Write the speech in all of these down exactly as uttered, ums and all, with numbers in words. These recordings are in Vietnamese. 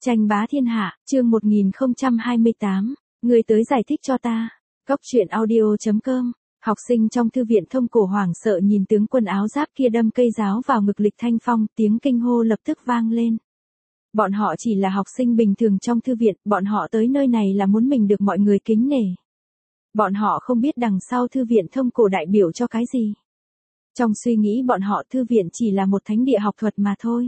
Tranh bá thiên hạ, chương một nghìn không trăm hai mươi tám, người tới giải thích cho ta. Cốc truyện audio chấm com. Học sinh trong thư viện Thông Cổ hoảng sợ nhìn tướng quân áo giáp kia đâm cây giáo vào ngực Lịch Thanh Phong, tiếng kinh hô lập tức vang lên. Bọn họ chỉ là học sinh bình thường trong thư viện, bọn họ tới nơi này là muốn mình được mọi người kính nể. Bọn họ không biết đằng sau thư viện Thông Cổ đại biểu cho cái gì. Trong suy nghĩ bọn họ thư viện chỉ là một thánh địa học thuật mà thôi.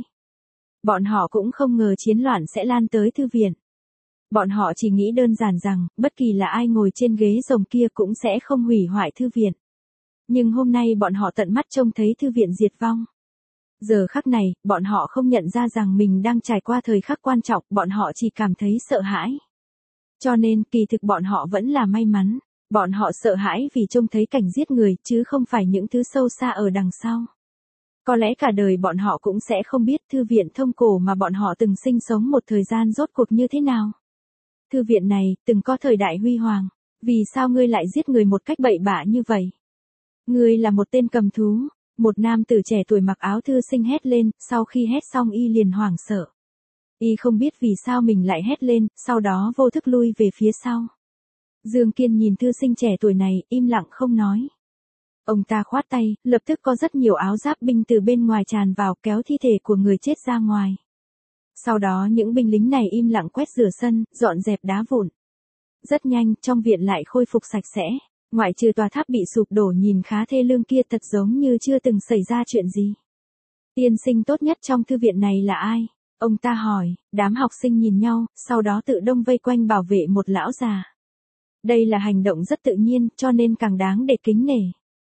Bọn họ cũng không ngờ chiến loạn sẽ lan tới thư viện. Bọn họ chỉ nghĩ đơn giản rằng, bất kỳ là ai ngồi trên ghế rồng kia cũng sẽ không hủy hoại thư viện. Nhưng hôm nay bọn họ tận mắt trông thấy thư viện diệt vong. Giờ khắc này, bọn họ không nhận ra rằng mình đang trải qua thời khắc quan trọng, bọn họ chỉ cảm thấy sợ hãi. Cho nên, kỳ thực bọn họ vẫn là may mắn. Bọn họ sợ hãi vì trông thấy cảnh giết người, chứ không phải những thứ sâu xa ở đằng sau. Có lẽ cả đời bọn họ cũng sẽ không biết thư viện Thông Cổ mà bọn họ từng sinh sống một thời gian rốt cuộc như thế nào. Thư viện này, từng có thời đại huy hoàng. Vì sao ngươi lại giết người một cách bậy bạ như vậy? Ngươi là một tên cầm thú. Một nam tử trẻ tuổi mặc áo thư sinh hét lên, sau khi hét xong y liền hoảng sợ. Y không biết vì sao mình lại hét lên, sau đó vô thức lui về phía sau. Dương Kiên nhìn thư sinh trẻ tuổi này, im lặng không nói. Ông ta khoát tay, lập tức có rất nhiều áo giáp binh từ bên ngoài tràn vào kéo thi thể của người chết ra ngoài. Sau đó những binh lính này im lặng quét rửa sân, dọn dẹp đá vụn. Rất nhanh, trong viện lại khôi phục sạch sẽ, ngoại trừ tòa tháp bị sụp đổ nhìn khá thê lương kia thật giống như chưa từng xảy ra chuyện gì. Tiên sinh tốt nhất trong thư viện này là ai? Ông ta hỏi, đám học sinh nhìn nhau, sau đó tự đông vây quanh bảo vệ một lão già. Đây là hành động rất tự nhiên, cho nên càng đáng để kính nể.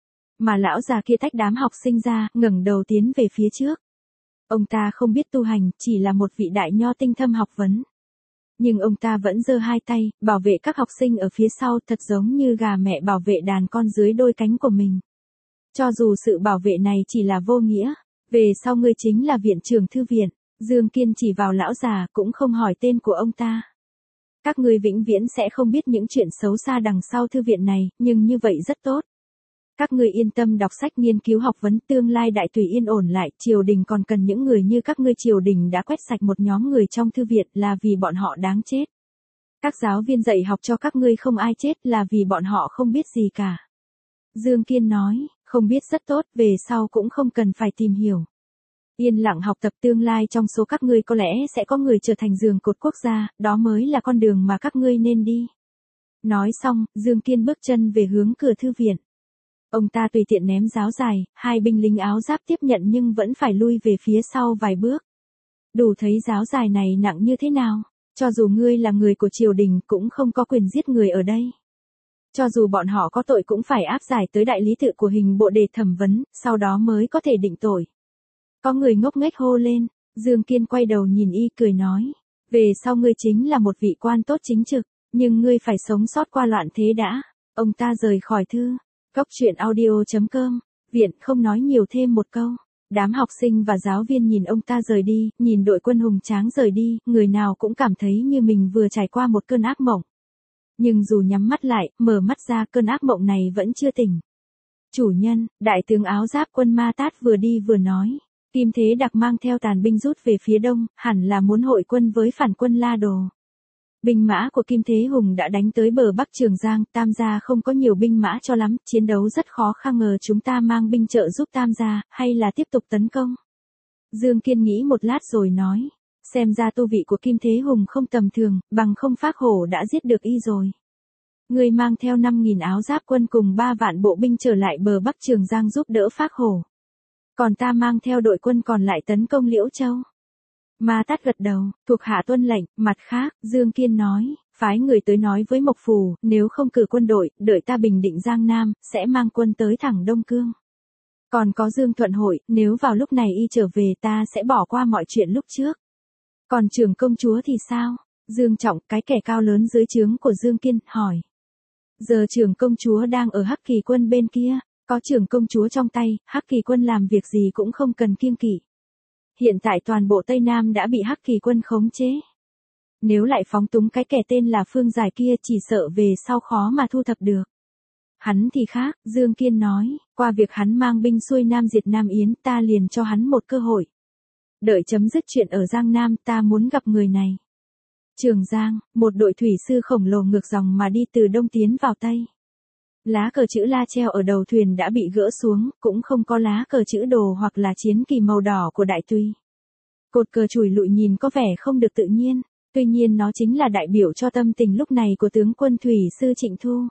Mà lão già kia tách đám học sinh ra, ngẩng đầu tiến về phía trước. Ông ta không biết tu hành, chỉ là một vị đại nho tinh thâm học vấn. Nhưng ông ta vẫn giơ hai tay, bảo vệ các học sinh ở phía sau thật giống như gà mẹ bảo vệ đàn con dưới đôi cánh của mình. Cho dù sự bảo vệ này chỉ là vô nghĩa, về sau ngươi chính là viện trưởng thư viện. Dương Kiên chỉ vào lão già cũng không hỏi tên của ông ta. Các ngươi vĩnh viễn sẽ không biết những chuyện xấu xa đằng sau thư viện này, nhưng như vậy rất tốt. Các ngươi yên tâm đọc sách nghiên cứu học vấn, tương lai đại tùy yên ổn lại, triều đình còn cần những người như các ngươi. Triều đình đã quét sạch một nhóm người trong thư viện là vì bọn họ đáng chết. Các giáo viên dạy học cho các ngươi không ai chết là vì bọn họ không biết gì cả. Dương Kiên nói, không biết rất tốt, về sau cũng không cần phải tìm hiểu. Yên lặng học tập, tương lai trong số các ngươi có lẽ sẽ có người trở thành giường cột quốc gia, đó mới là con đường mà các ngươi nên đi. Nói xong, Dương Kiên bước chân về hướng cửa thư viện. Ông ta tùy tiện ném giáo dài, hai binh lính áo giáp tiếp nhận nhưng vẫn phải lui về phía sau vài bước. Đủ thấy giáo dài này nặng như thế nào, cho dù ngươi là người của triều đình cũng không có quyền giết người ở đây. Cho dù bọn họ có tội cũng phải áp giải tới đại lý tự của hình bộ để thẩm vấn, sau đó mới có thể định tội. Có người ngốc nghếch hô lên, Dương Kiên quay đầu nhìn y cười nói, về sau ngươi chính là một vị quan tốt chính trực, nhưng ngươi phải sống sót qua loạn thế đã. Ông ta rời khỏi thư. Cốc truyện audio chấm com, viện không nói nhiều thêm một câu. Đám học sinh và giáo viên nhìn ông ta rời đi, nhìn đội quân hùng tráng rời đi, người nào cũng cảm thấy như mình vừa trải qua một cơn ác mộng. Nhưng dù nhắm mắt lại, mở mắt ra cơn ác mộng này vẫn chưa tỉnh. Chủ nhân, đại tướng áo giáp quân Ma Tát vừa đi vừa nói. Kim Thế Đặc mang theo tàn binh rút về phía đông, hẳn là muốn hội quân với phản quân La Đồ. Binh mã của Kim Thế Hùng đã đánh tới bờ Bắc Trường Giang, Tam gia không có nhiều binh mã cho lắm, chiến đấu rất khó khăn, ngờ chúng ta mang binh trợ giúp Tam gia, hay là tiếp tục tấn công? Dương Kiên nghĩ một lát rồi nói, xem ra tu vị của Kim Thế Hùng không tầm thường, bằng không Phác Hổ đã giết được y rồi. Người mang theo năm nghìn áo giáp quân cùng ba vạn bộ binh trở lại bờ Bắc Trường Giang giúp đỡ Phác Hổ. Còn ta mang theo đội quân còn lại tấn công Liễu Châu. Ma Tát gật đầu, thuộc hạ tuân lệnh. Mặt khác, Dương Kiên nói, phái người tới nói với Mộc Phù, nếu không cử quân đội, đợi ta bình định Giang Nam, sẽ mang quân tới thẳng Đông Cương. Còn có Dương Thuận Hội, nếu vào lúc này y trở về ta sẽ bỏ qua mọi chuyện lúc trước. Còn trưởng công chúa thì sao? Dương Trọng, cái kẻ cao lớn dưới trướng của Dương Kiên, hỏi. Giờ trưởng công chúa đang ở Hắc Kỳ quân bên kia, có trưởng công chúa trong tay, Hắc Kỳ quân làm việc gì cũng không cần kiêng kỵ. Hiện tại toàn bộ Tây Nam đã bị Hắc Kỳ quân khống chế. Nếu lại phóng túng cái kẻ tên là Phương Giải kia chỉ sợ về sau khó mà thu thập được. Hắn thì khác, Dương Kiên nói, qua việc hắn mang binh xuôi Nam diệt Nam Yến ta liền cho hắn một cơ hội. Đợi chấm dứt chuyện ở Giang Nam ta muốn gặp người này. Trường Giang, một đội thủy sư khổng lồ ngược dòng mà đi từ đông tiến vào tây. Lá cờ chữ La treo ở đầu thuyền đã bị gỡ xuống, cũng không có lá cờ chữ Đồ hoặc là chiến kỳ màu đỏ của Đại Tùy. Cột cờ chùi lụi nhìn có vẻ không được tự nhiên, tuy nhiên nó chính là đại biểu cho tâm tình lúc này của tướng quân thủy sư Trịnh Thu.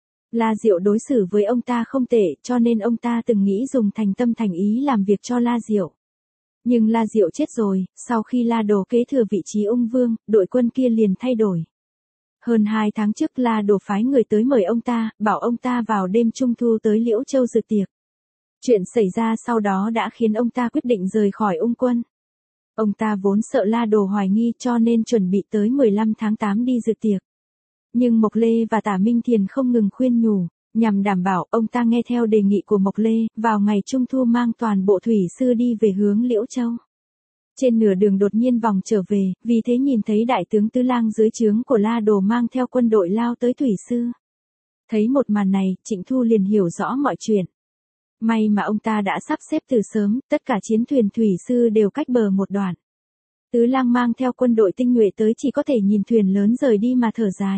La Diệu đối xử với ông ta không tệ, cho nên ông ta từng nghĩ dùng thành tâm thành ý làm việc cho La Diệu. Nhưng La Diệu chết rồi, sau khi La Đồ kế thừa vị trí ung vương, đội quân kia liền thay đổi. Hơn hai tháng trước La Đồ phái người tới mời ông ta, bảo ông ta vào đêm Trung Thu tới Liễu Châu dự tiệc. Chuyện xảy ra sau đó đã khiến ông ta quyết định rời khỏi ung quân. Ông ta vốn sợ La Đồ hoài nghi cho nên chuẩn bị tới mười lăm tháng tám đi dự tiệc. Nhưng Mộc Lê và Tả Minh Thiền không ngừng khuyên nhủ, nhằm đảm bảo ông ta nghe theo đề nghị của Mộc Lê, vào ngày Trung Thu mang toàn bộ thủy sư đi về hướng Liễu Châu. Trên nửa đường đột nhiên vòng trở về, vì thế nhìn thấy đại tướng Tứ Lang dưới trướng của La Đồ mang theo quân đội lao tới thủy sư. Thấy một màn này, Trịnh Thu liền hiểu rõ mọi chuyện. May mà ông ta đã sắp xếp từ sớm, tất cả chiến thuyền thủy sư đều cách bờ một đoạn. Tứ Lang mang theo quân đội tinh nhuệ tới chỉ có thể nhìn thuyền lớn rời đi mà thở dài.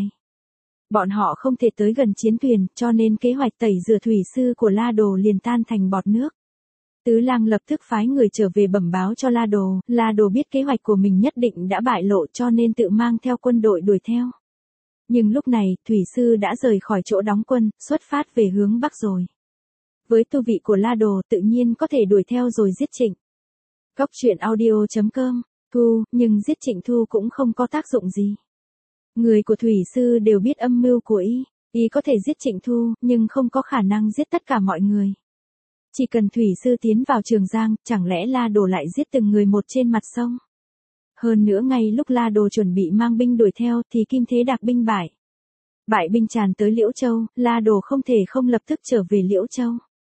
Bọn họ không thể tới gần chiến thuyền, cho nên kế hoạch tẩy rửa thủy sư của La Đồ liền tan thành bọt nước. Tứ Lang lập tức phái người trở về bẩm báo cho La Đồ, La Đồ biết kế hoạch của mình nhất định đã bại lộ cho nên tự mang theo quân đội đuổi theo. Nhưng lúc này, thủy sư đã rời khỏi chỗ đóng quân, xuất phát về hướng Bắc rồi. Với tu vị của La Đồ tự nhiên có thể đuổi theo rồi giết Trịnh. Cóc truyện audio chấm com, Thu, nhưng giết Trịnh Thu cũng không có tác dụng gì. Người của thủy sư đều biết âm mưu của y, y có thể giết Trịnh Thu, nhưng không có khả năng giết tất cả mọi người. Chỉ cần thủy sư tiến vào Trường Giang, chẳng lẽ La Đồ lại giết từng người một trên mặt sông? Hơn nữa ngay lúc La Đồ chuẩn bị mang binh đuổi theo thì Kim Thế Đạc binh bại. Bại binh tràn tới Liễu Châu, La Đồ không thể không lập tức trở về Liễu Châu.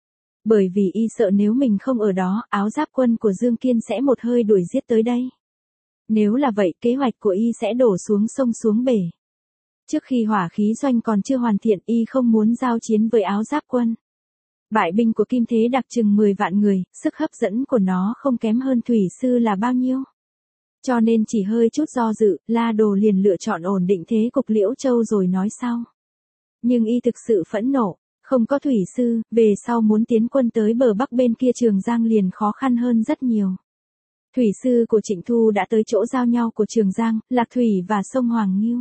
Bởi vì y sợ nếu mình không ở đó, áo giáp quân của Dương Kiên sẽ một hơi đuổi giết tới đây. Nếu là vậy, kế hoạch của y sẽ đổ xuống sông xuống bể. Trước khi hỏa khí doanh còn chưa hoàn thiện, y không muốn giao chiến với áo giáp quân. Bại binh của Kim Thế Đạc chừng mười vạn người, sức hấp dẫn của nó không kém hơn thủy sư là bao nhiêu. Cho nên chỉ hơi chút do dự, La Đồ liền lựa chọn ổn định thế cục Liễu Châu rồi nói sau. Nhưng y thực sự phẫn nộ, không có thủy sư, về sau muốn tiến quân tới bờ bắc bên kia Trường Giang liền khó khăn hơn rất nhiều. Thủy sư của Trịnh Thu đã tới chỗ giao nhau của Trường Giang, Lạc Thủy và sông Hoàng Nghiêu.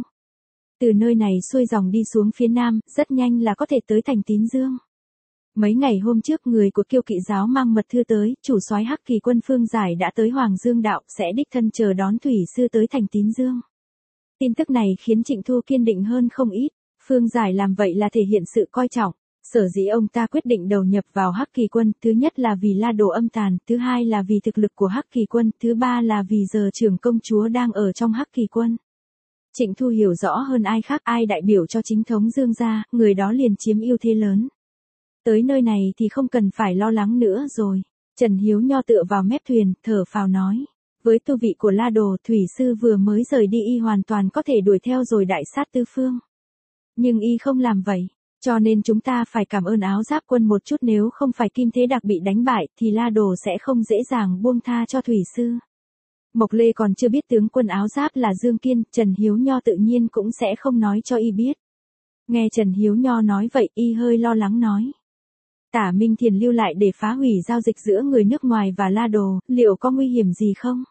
Từ nơi này xuôi dòng đi xuống phía nam, rất nhanh là có thể tới thành Tín Dương. Mấy ngày hôm trước người của Kiêu Kỵ giáo mang mật thư tới, chủ soái Hắc Kỳ quân Phương Giải đã tới Hoàng Dương đạo, sẽ đích thân chờ đón thủy sư tới thành Tín Dương. Tin tức này khiến Trịnh Thu kiên định hơn không ít, Phương Giải làm vậy là thể hiện sự coi trọng. Sở dĩ ông ta quyết định đầu nhập vào Hắc Kỳ quân, thứ nhất là vì La Đồ âm tàn, thứ hai là vì thực lực của Hắc Kỳ quân, thứ ba là vì giờ trưởng công chúa đang ở trong Hắc Kỳ quân. Trịnh Thu hiểu rõ hơn ai khác, ai đại biểu cho chính thống Dương gia, người đó liền chiếm ưu thế lớn. Tới nơi này thì không cần phải lo lắng nữa rồi. Trần Hiếu Nho tựa vào mép thuyền, thở phào nói. Với tu vị của La Đồ, thủy sư vừa mới rời đi y hoàn toàn có thể đuổi theo rồi đại sát tứ phương. Nhưng y không làm vậy. Cho nên chúng ta phải cảm ơn áo giáp quân một chút, nếu không phải Kim Thế Đạc bị đánh bại thì La Đồ sẽ không dễ dàng buông tha cho thủy sư. Mộc Lê còn chưa biết tướng quân áo giáp là Dương Kiên, Trần Hiếu Nho tự nhiên cũng sẽ không nói cho y biết. Nghe Trần Hiếu Nho nói vậy, y hơi lo lắng nói. Tả Minh Thiền lưu lại để phá hủy giao dịch giữa người nước ngoài và La Đồ, liệu có nguy hiểm gì không?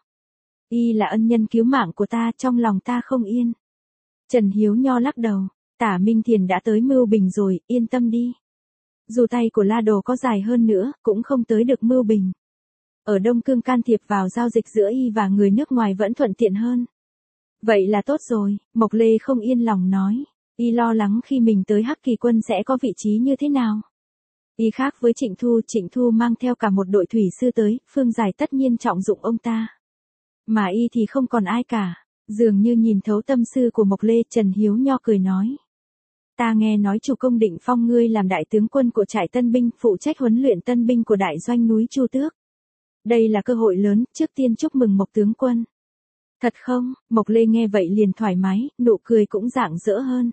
Y là ân nhân cứu mạng của ta, trong lòng ta không yên. Trần Hiếu Nho lắc đầu. Tả Minh Thiền đã tới Mưu Bình rồi, yên tâm đi. Dù tay của La Đồ có dài hơn nữa, cũng không tới được Mưu Bình. Ở Đông Cương can thiệp vào giao dịch giữa y và người nước ngoài vẫn thuận tiện hơn. Vậy là tốt rồi, Mộc Lê không yên lòng nói. Y lo lắng khi mình tới Hắc Kỳ quân sẽ có vị trí như thế nào. Y khác với Trịnh Thu, Trịnh Thu mang theo cả một đội thủy sư tới, Phương Giải tất nhiên trọng dụng ông ta. Mà y thì không còn ai cả. Dường như nhìn thấu tâm tư của Mộc Lê, Trần Hiếu Nho cười nói. Ta nghe nói chủ công định phong ngươi làm đại tướng quân của trại tân binh, phụ trách huấn luyện tân binh của đại doanh núi Chu Tước. Đây là cơ hội lớn, trước tiên chúc mừng Mộc tướng quân. Thật không? Mộc Lê nghe vậy liền thoải mái, nụ cười cũng rạng rỡ hơn.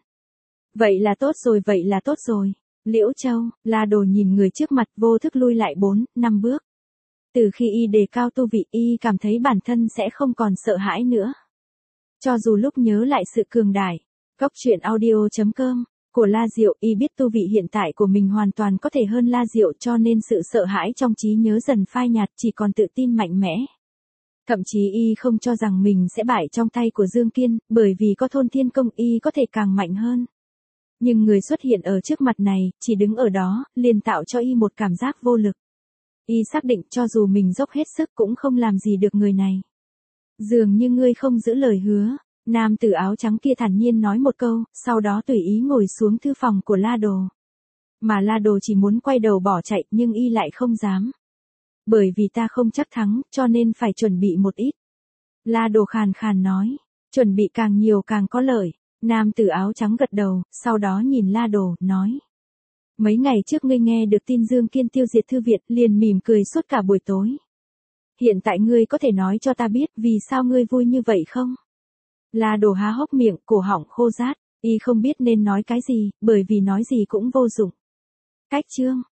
Vậy là tốt rồi, vậy là tốt rồi. Liễu Châu, La Đồ nhìn người trước mặt, vô thức lui lại bốn, năm bước. Từ khi y đề cao tu vị, y cảm thấy bản thân sẽ không còn sợ hãi nữa. Cho dù lúc nhớ lại sự cường đại. Góc truyện audio.com của La Diệu, y biết tu vị hiện tại của mình hoàn toàn có thể hơn La Diệu, cho nên sự sợ hãi trong trí nhớ dần phai nhạt, chỉ còn tự tin mạnh mẽ. Thậm chí y không cho rằng mình sẽ bại trong tay của Dương Kiên, bởi vì có thôn thiên công y có thể càng mạnh hơn. Nhưng người xuất hiện ở trước mặt này, chỉ đứng ở đó, liền tạo cho y một cảm giác vô lực. Y xác định cho dù mình dốc hết sức cũng không làm gì được người này. Dường như ngươi không giữ lời hứa. Nam tử áo trắng kia thản nhiên nói một câu, sau đó tùy ý ngồi xuống thư phòng của La Đồ. Mà La Đồ chỉ muốn quay đầu bỏ chạy, nhưng y lại không dám. Bởi vì ta không chắc thắng, cho nên phải chuẩn bị một ít. La Đồ khàn khàn nói, chuẩn bị càng nhiều càng có lợi. Nam tử áo trắng gật đầu, sau đó nhìn La Đồ, nói. Mấy ngày trước ngươi nghe được tin Dương Kiên tiêu diệt thư viện, liền mỉm cười suốt cả buổi tối. Hiện tại ngươi có thể nói cho ta biết vì sao ngươi vui như vậy không? La Đồ há hốc miệng, cổ họng khô rát, y không biết nên nói cái gì, bởi vì nói gì cũng vô dụng. Cách chương